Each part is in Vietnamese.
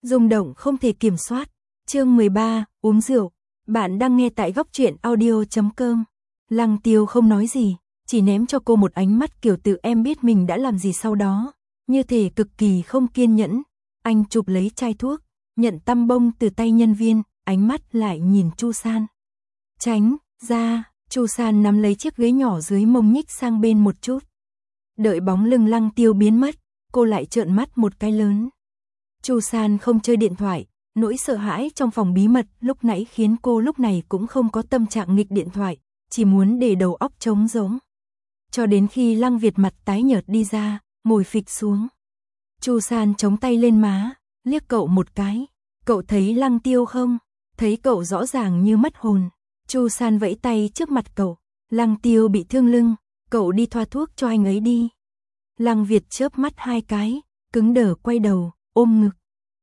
rung động không thể kiểm soát. Chương 13, uống rượu. Bạn đang nghe tại góc truyện audio.com. Lăng Tiêu không nói gì, chỉ ném cho cô một ánh mắt kiểu tự em biết mình đã làm gì sau đó, như thể cực kỳ không kiên nhẫn. Anh chụp lấy chai thuốc, nhận tăm bông từ tay nhân viên, ánh mắt lại nhìn Chu San. Tránh ra, Chu San nắm lấy chiếc ghế nhỏ dưới mông nhích sang bên một chút. Đợi bóng lưng Lăng Tiêu biến mất, cô lại trợn mắt một cái lớn. Chu San không chơi điện thoại, nỗi sợ hãi trong phòng bí mật lúc nãy khiến cô lúc này cũng không có tâm trạng nghịch điện thoại, chỉ muốn để đầu óc trống rỗng. Cho đến khi Lăng Việt mặt tái nhợt đi ra, ngồi phịch xuống. Chu San chống tay lên má, liếc cậu một cái. Cậu thấy Lăng Tiêu không? Thấy cậu rõ ràng như mất hồn. Chu San vẫy tay trước mặt cậu. Lăng Tiêu bị thương lưng, cậu đi thoa thuốc cho anh ấy đi. Lăng Việt chớp mắt hai cái, cứng đờ quay đầu, ôm ngực.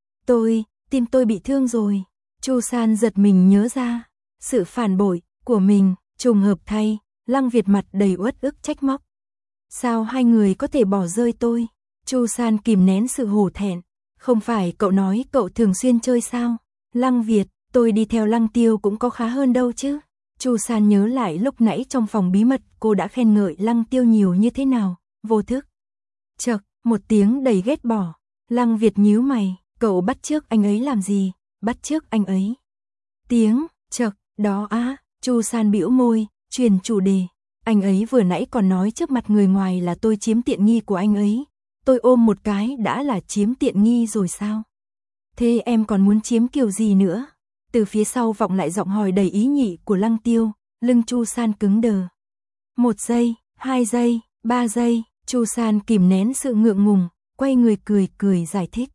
Tim tôi bị thương rồi. Chu San giật mình nhớ ra, sự phản bội của mình, trùng hợp thay, Lăng Việt mặt đầy uất ức trách móc. Sao hai người có thể bỏ rơi tôi? Chu San kìm nén sự hổ thẹn. Không phải cậu nói cậu thường xuyên chơi sao? Lăng Việt, tôi đi theo Lăng Tiêu cũng có khá hơn đâu chứ. Chu San nhớ lại lúc nãy trong phòng bí mật cô đã khen ngợi Lăng Tiêu nhiều như thế nào, vô thức. Chậc, một tiếng đầy ghét bỏ. Lăng Việt nhíu mày, cậu bắt chước anh ấy làm gì? Bắt chước anh ấy. Tiếng, chậc, đó á, Chu San bĩu môi, chuyển chủ đề. Anh ấy vừa nãy còn nói trước mặt người ngoài là tôi chiếm tiện nghi của anh ấy. Tôi ôm một cái đã là chiếm tiện nghi rồi sao? Thế em còn muốn chiếm kiểu gì nữa? Từ phía sau vọng lại giọng hỏi đầy ý nhị của Lăng Tiêu, lưng Chu San cứng đờ. 1 giây, 2 giây, 3 giây, Chu San kìm nén sự ngượng ngùng, quay người cười giải thích.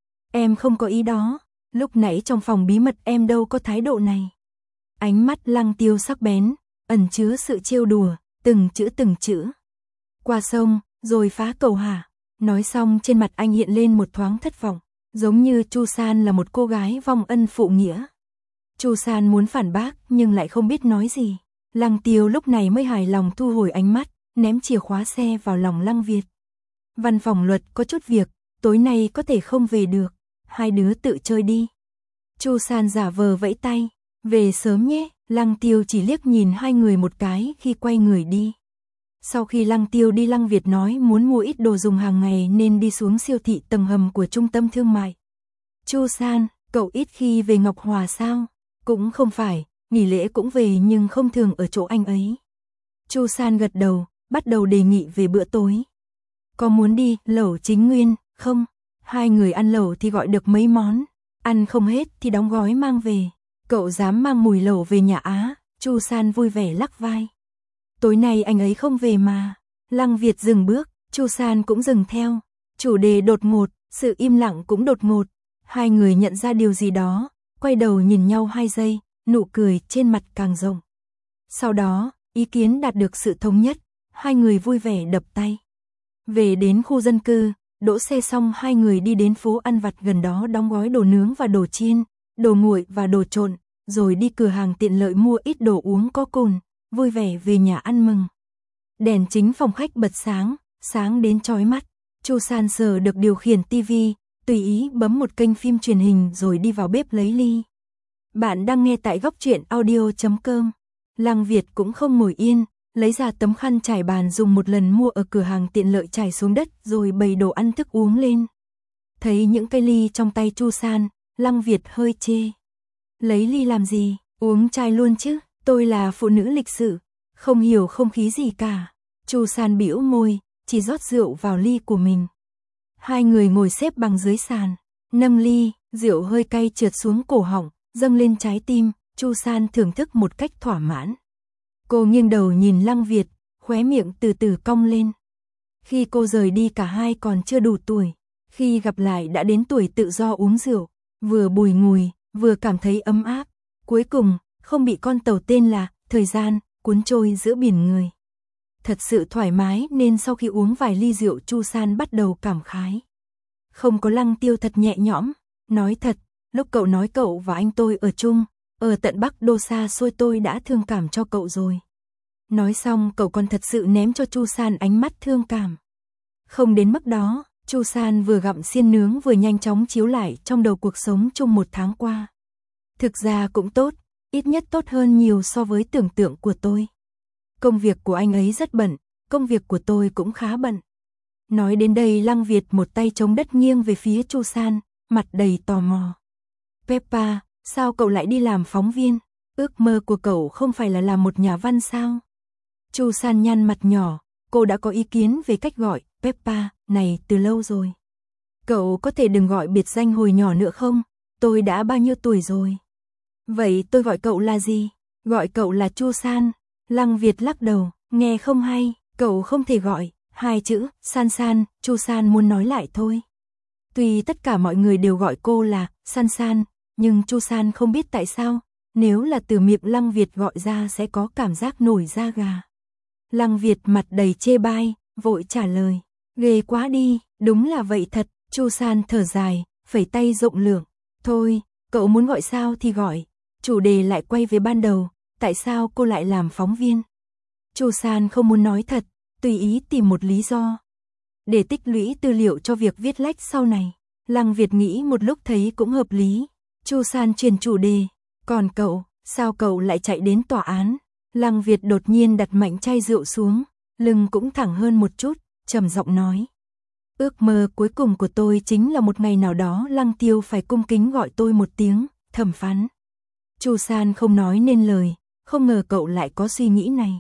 Em không có ý đó, lúc nãy trong phòng bí mật em đâu có thái độ này. Ánh mắt Lăng Tiêu sắc bén, ẩn chứa sự trêu đùa, từng chữ. Qua sông, rồi phá cầu hả? Nói xong trên mặt anh hiện lên một thoáng thất vọng, giống như Chu San là một cô gái vong ân phụ nghĩa. Chu San muốn phản bác nhưng lại không biết nói gì. Lăng Tiêu lúc này mới hài lòng thu hồi ánh mắt, ném chìa khóa xe vào lòng Lăng Việt. Văn phòng luật có chút việc, tối nay có thể không về được, hai đứa tự chơi đi. Chu San giả vờ vẫy tay, về sớm nhé. Lăng Tiêu chỉ liếc nhìn hai người một cái khi quay người đi. Sau khi Lăng Tiêu đi, Lăng Việt nói muốn mua ít đồ dùng hàng ngày nên đi xuống siêu thị tầng hầm của trung tâm thương mại. Chu San, cậu ít khi về Ngọc Hòa sao? Cũng không phải, nghỉ lễ cũng về nhưng không thường ở chỗ anh ấy. Chu San gật đầu, bắt đầu đề nghị về bữa tối. Có muốn đi lẩu Chính Nguyên không? Hai người ăn lẩu thì gọi được mấy món, ăn không hết thì đóng gói mang về. Cậu dám mang mùi lẩu về nhà á? Chu San vui vẻ lắc vai. Tối nay anh ấy không về mà. Lăng Việt dừng bước, Chu San cũng dừng theo. Chủ đề đột ngột, sự im lặng cũng đột ngột. Hai người nhận ra điều gì đó, quay đầu nhìn nhau 2 giây, nụ cười trên mặt càng rộng. Sau đó, ý kiến đạt được sự thống nhất, hai người vui vẻ đập tay. Về đến khu dân cư, đỗ xe xong hai người đi đến phố ăn vặt gần đó đóng gói đồ nướng và đồ chiên, đồ nguội và đồ trộn, rồi đi cửa hàng tiện lợi mua ít đồ uống có cồn, vui vẻ về nhà ăn mừng. Đèn chính phòng khách bật sáng đến chói mắt. Chu San sờ được điều khiển tivi, tùy ý bấm một kênh phim truyền hình rồi đi vào bếp lấy ly. Bạn đang nghe tại góc truyện audio.com. Lăng Việt cũng không ngồi yên, lấy ra tấm khăn trải bàn dùng một lần mua ở cửa hàng tiện lợi trải xuống đất rồi bày đồ ăn thức uống lên. Thấy những cây ly trong tay Chu San, Lăng Việt hơi chê. Lấy ly làm gì, uống chai luôn chứ, tôi là phụ nữ lịch sự, không hiểu không khí gì cả. Chu San bĩu môi, chỉ rót rượu vào ly của mình. Hai người ngồi xếp bằng dưới sàn, nâng ly, rượu hơi cay trượt xuống cổ họng, dâng lên trái tim, Chu San thưởng thức một cách thỏa mãn. Cô nghiêng đầu nhìn Lăng Việt, khóe miệng từ từ cong lên. Khi cô rời đi cả hai còn chưa đủ tuổi, khi gặp lại đã đến tuổi tự do uống rượu, vừa bùi ngùi, vừa cảm thấy ấm áp. Cuối cùng, không bị con tàu tên là thời gian cuốn trôi giữa biển người. Thật sự thoải mái nên sau khi uống vài ly rượu Chu San bắt đầu cảm khái. Không có Lăng Tiêu thật nhẹ nhõm, nói thật, lúc cậu nói cậu và anh tôi ở chung, ở tận Bắc Đô xa xôi tôi đã thương cảm cho cậu rồi. Nói xong cậu còn thật sự ném cho Chu San ánh mắt thương cảm. Không đến mức đó, Chu San vừa gặm xiên nướng vừa nhanh chóng chiếu lại trong đầu cuộc sống chung 1 tháng qua. Thực ra cũng tốt, ít nhất tốt hơn nhiều so với tưởng tượng của tôi. Công việc của anh ấy rất bận, công việc của tôi cũng khá bận. Nói đến đây Lăng Việt một tay chống đất nghiêng về phía Chu San, mặt đầy tò mò. Peppa, sao cậu lại đi làm phóng viên? Ước mơ của cậu không phải là làm một nhà văn sao? Chu San nhăn mặt nhỏ, cô đã có ý kiến về cách gọi Peppa này từ lâu rồi. Cậu có thể đừng gọi biệt danh hồi nhỏ nữa không? Tôi đã bao nhiêu tuổi rồi? Vậy tôi gọi cậu là gì? Gọi cậu là Chu San. Lăng Việt lắc đầu, nghe không hay, cậu không thể gọi 2 chữ San San. Chu San muốn nói lại thôi. Tuy tất cả mọi người đều gọi cô là San San, nhưng Chu San không biết tại sao, nếu là từ miệng Lăng Việt gọi ra sẽ có cảm giác nổi da gà. Lăng Việt mặt đầy chê bai, vội trả lời, ghê quá đi, đúng là vậy thật. Chu San thở dài, phẩy tay rộng lượng, thôi, cậu muốn gọi sao thì gọi. Chủ đề lại quay về ban đầu, tại sao cô lại làm phóng viên? Chu San không muốn nói thật, tùy ý tìm một lý do để tích lũy tư liệu cho việc viết lách sau này. Lăng Việt nghĩ một lúc thấy cũng hợp lý. Chu San chuyển chủ đề, còn cậu, sao cậu lại chạy đến tòa án? Lăng Việt đột nhiên đặt mạnh chai rượu xuống, lưng cũng thẳng hơn một chút, trầm giọng nói. Ước mơ cuối cùng của tôi chính là một ngày nào đó Lăng Tiêu phải cung kính gọi tôi một tiếng, thẩm phán. Chu San không nói nên lời, không ngờ cậu lại có suy nghĩ này.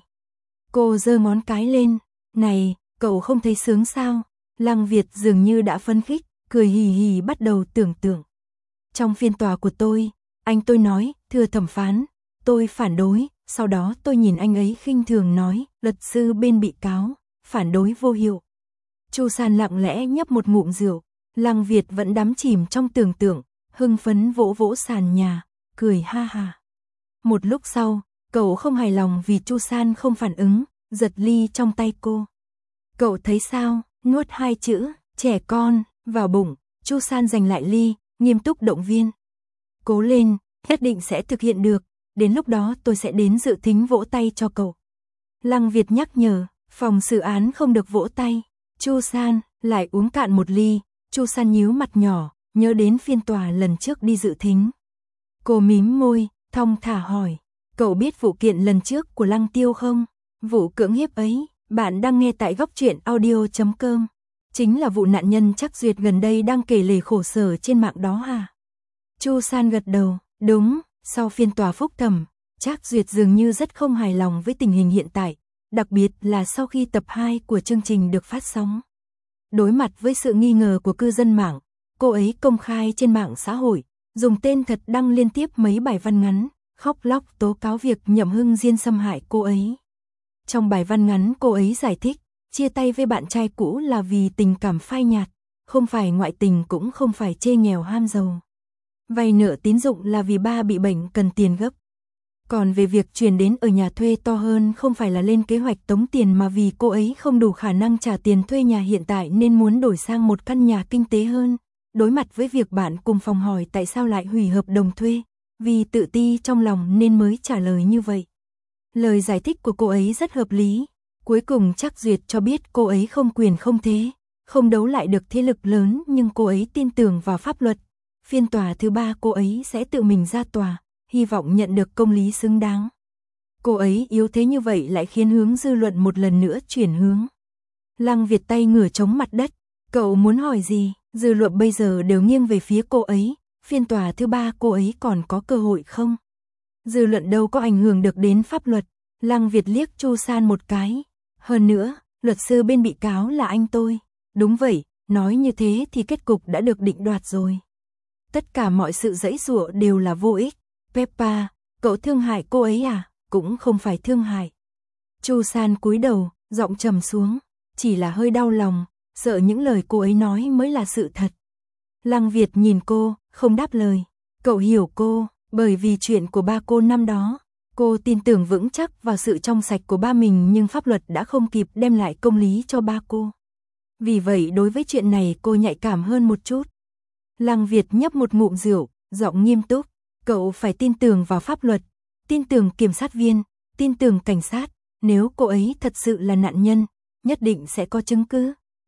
Cô giơ ngón cái lên, này, cậu không thấy sướng sao? Lăng Việt dường như đã phấn khích, cười hì hì bắt đầu tưởng tượng. Trong phiên tòa của tôi nói, thưa thẩm phán, tôi phản đối, sau đó tôi nhìn anh ấy khinh thường nói, luật sư bên bị cáo, phản đối vô hiệu. Chu San lặng lẽ nhấp một ngụm rượu, Lăng Việt vẫn đắm chìm trong tưởng tượng, hưng phấn vỗ vỗ sàn nhà, cười ha ha. Một lúc sau, cậu không hài lòng vì Chu San không phản ứng, giật ly trong tay cô. Cậu thấy sao? Nuốt 2 chữ, trẻ con, vào bụng. Chu San giành lại ly, nghiêm túc động viên. Cố lên, nhất định sẽ thực hiện được, đến lúc đó tôi sẽ đến dự thính vỗ tay cho cậu. Lăng Việt nhắc nhở, phòng xử án không được vỗ tay. Chu San lại uống cạn một ly, Chu San nhíu mặt nhỏ, nhớ đến phiên tòa lần trước đi dự thính. Cô mím môi, thong thả hỏi, cậu biết vụ kiện lần trước của Lăng Tiêu không? Vụ cưỡng hiếp ấy, bạn đang nghe tại góc truyện audio.com. Chính là vụ nạn nhân Trác Duyệt gần đây đang kể lể khổ sở trên mạng đó à? Chu San gật đầu, đúng, sau phiên tòa phúc thẩm, Trác Duyệt dường như rất không hài lòng với tình hình hiện tại, đặc biệt là sau khi tập 2 của chương trình được phát sóng. Đối mặt với sự nghi ngờ của cư dân mạng, cô ấy công khai trên mạng xã hội, dùng tên thật đăng liên tiếp mấy bài văn ngắn, khóc lóc tố cáo việc Nhậm Hưng Diên xâm hại cô ấy. Trong bài văn ngắn cô ấy giải thích, chia tay với bạn trai cũ là vì tình cảm phai nhạt, không phải ngoại tình cũng không phải chê nghèo ham giàu. Vay nợ tín dụng là vì ba bị bệnh cần tiền gấp. Còn về việc chuyển đến ở nhà thuê to hơn không phải là lên kế hoạch tống tiền mà vì cô ấy không đủ khả năng trả tiền thuê nhà hiện tại nên muốn đổi sang một căn nhà kinh tế hơn. Đối mặt với việc bạn cùng phòng hỏi tại sao lại hủy hợp đồng thuê, vì tự ti trong lòng nên mới trả lời như vậy. Lời giải thích của cô ấy rất hợp lý. Cuối cùng Trác Duyệt cho biết cô ấy không quyền không thế, không đấu lại được thế lực lớn nhưng cô ấy tin tưởng vào pháp luật. Phiên tòa thứ 3 cô ấy sẽ tự mình ra tòa, hy vọng nhận được công lý xứng đáng. Cô ấy yếu thế như vậy lại khiến hướng dư luận một lần nữa chuyển hướng. Lăng Việt tay ngửa chống mặt đất, cậu muốn hỏi gì? Dư luận bây giờ đều nghiêng về phía cô ấy, phiên tòa thứ 3 cô ấy còn có cơ hội không? Dư luận đâu có ảnh hưởng được đến pháp luật. Lăng Việt liếc Chu San một cái. Hơn nữa, luật sư bên bị cáo là anh tôi. Đúng vậy, nói như thế thì kết cục đã được định đoạt rồi. Tất cả mọi sự giãy giụa đều là vô ích. Peppa, cậu thương hại cô ấy à? Cũng không phải thương hại. Chu San cúi đầu, giọng trầm xuống. Chỉ là hơi đau lòng, sợ những lời cô ấy nói mới là sự thật. Lăng Việt nhìn cô, không đáp lời. Cậu hiểu cô, bởi vì chuyện của ba cô năm đó. Cô tin tưởng vững chắc vào sự trong sạch của ba mình nhưng pháp luật đã không kịp đem lại công lý cho ba cô. Vì vậy đối với chuyện này cô nhạy cảm hơn một chút. Lăng Việt nhấp một ngụm rượu, giọng nghiêm túc. Cậu phải tin tưởng vào pháp luật, tin tưởng kiểm sát viên, tin tưởng cảnh sát. Nếu cô ấy thật sự là nạn nhân, nhất định sẽ có chứng cứ.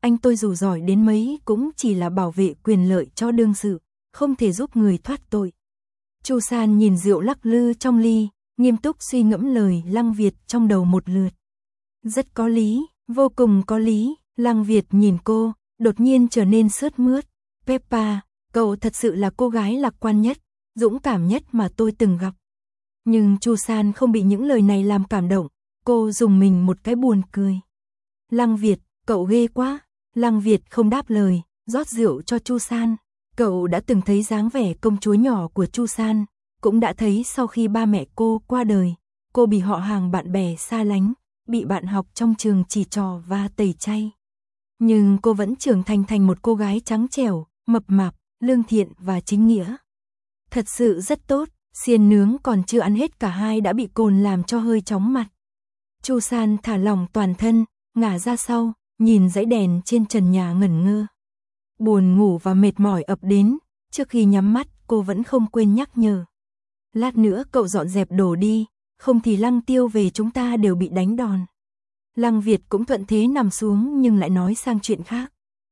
anh tôi dù giỏi đến mấy cũng chỉ là bảo vệ quyền lợi cho đương sự, không thể giúp người thoát tội. Chu San nhìn rượu lắc lư trong ly, nghiêm túc suy ngẫm lời Lăng Việt trong đầu một lượt. Rất có lý, vô cùng có lý. Lăng Việt nhìn cô, đột nhiên trở nên sướt mướt. Peppa, cậu thật sự là cô gái lạc quan nhất, dũng cảm nhất mà tôi từng gặp. Nhưng Chu San không bị những lời này làm cảm động, cô dùng mình một cái buồn cười. Lăng Việt, cậu ghê quá. Lăng Việt không đáp lời, rót rượu cho Chu San. Cậu đã từng thấy dáng vẻ công chúa nhỏ của Chu San, cũng đã thấy sau khi ba mẹ cô qua đời, cô bị họ hàng bạn bè xa lánh, bị bạn học trong trường chỉ trò và tẩy chay. Nhưng cô vẫn trưởng thành thành một cô gái trắng trẻo, mập mạp, lương thiện và chính nghĩa. Thật sự rất tốt, xiên nướng còn chưa ăn hết cả hai đã bị cồn làm cho hơi chóng mặt. Chu San thả lỏng toàn thân, ngả ra sau, nhìn dãy đèn trên trần nhà ngẩn ngơ. Buồn ngủ và mệt mỏi ập đến, trước khi nhắm mắt cô vẫn không quên nhắc nhở. Lát nữa cậu dọn dẹp đồ đi, không thì Lăng Tiêu về chúng ta đều bị đánh đòn. Lăng Việt cũng thuận thế nằm xuống nhưng lại nói sang chuyện khác.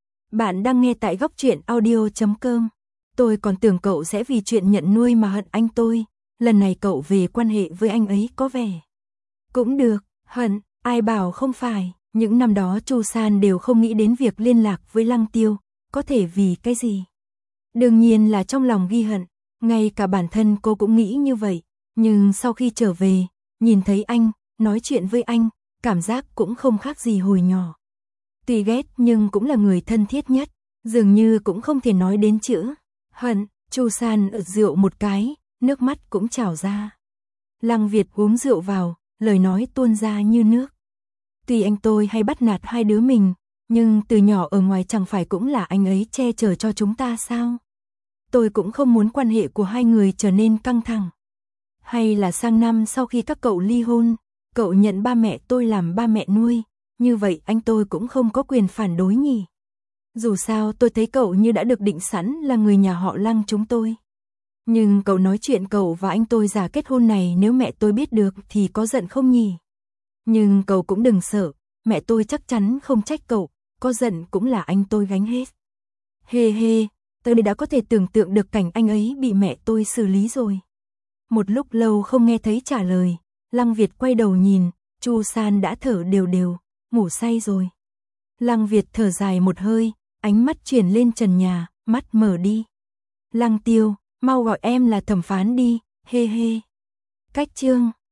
Bạn đang nghe tại Góc Truyện Audio.com. Tôi còn tưởng cậu sẽ vì chuyện nhận nuôi mà hận anh tôi, lần này cậu về quan hệ với anh ấy có vẻ. Cũng được, hận, ai bảo không phải, những năm đó Chu San đều không nghĩ đến việc liên lạc với Lăng Tiêu, có thể vì cái gì. Đương nhiên là trong lòng ghi hận, ngay cả bản thân cô cũng nghĩ như vậy, nhưng sau khi trở về, nhìn thấy anh, nói chuyện với anh, cảm giác cũng không khác gì hồi nhỏ. Tuy ghét nhưng cũng là người thân thiết nhất, dường như cũng không thể nói đến chữ hận. Chu San ực rượu một cái, nước mắt cũng trào ra. Lăng Việt uống rượu vào, lời nói tuôn ra như nước. Tuy anh tôi hay bắt nạt hai đứa mình, nhưng từ nhỏ ở ngoài chẳng phải cũng là anh ấy che chở cho chúng ta sao? Tôi cũng không muốn quan hệ của hai người trở nên căng thẳng. Hay là sang năm sau khi các cậu ly hôn, cậu nhận ba mẹ tôi làm ba mẹ nuôi, như vậy anh tôi cũng không có quyền phản đối nhỉ? Dù sao tôi thấy cậu như đã được định sẵn là người nhà họ Lăng chúng tôi. Nhưng cậu nói chuyện cậu và anh tôi giả kết hôn này nếu mẹ tôi biết được thì có giận không nhỉ? Nhưng cậu cũng đừng sợ, mẹ tôi chắc chắn không trách cậu, có giận cũng là anh tôi gánh hết. Hê hê, tôi đã có thể tưởng tượng được cảnh anh ấy bị mẹ tôi xử lý rồi. Một lúc lâu không nghe thấy trả lời, Lăng Việt quay đầu nhìn, Chu San đã thở đều đều, ngủ say rồi. Lăng Việt thở dài một hơi, ánh mắt chuyển lên trần nhà, mắt mở đi. Lăng Tiêu, mau gọi em là thẩm phán đi, hê hê. Cách chương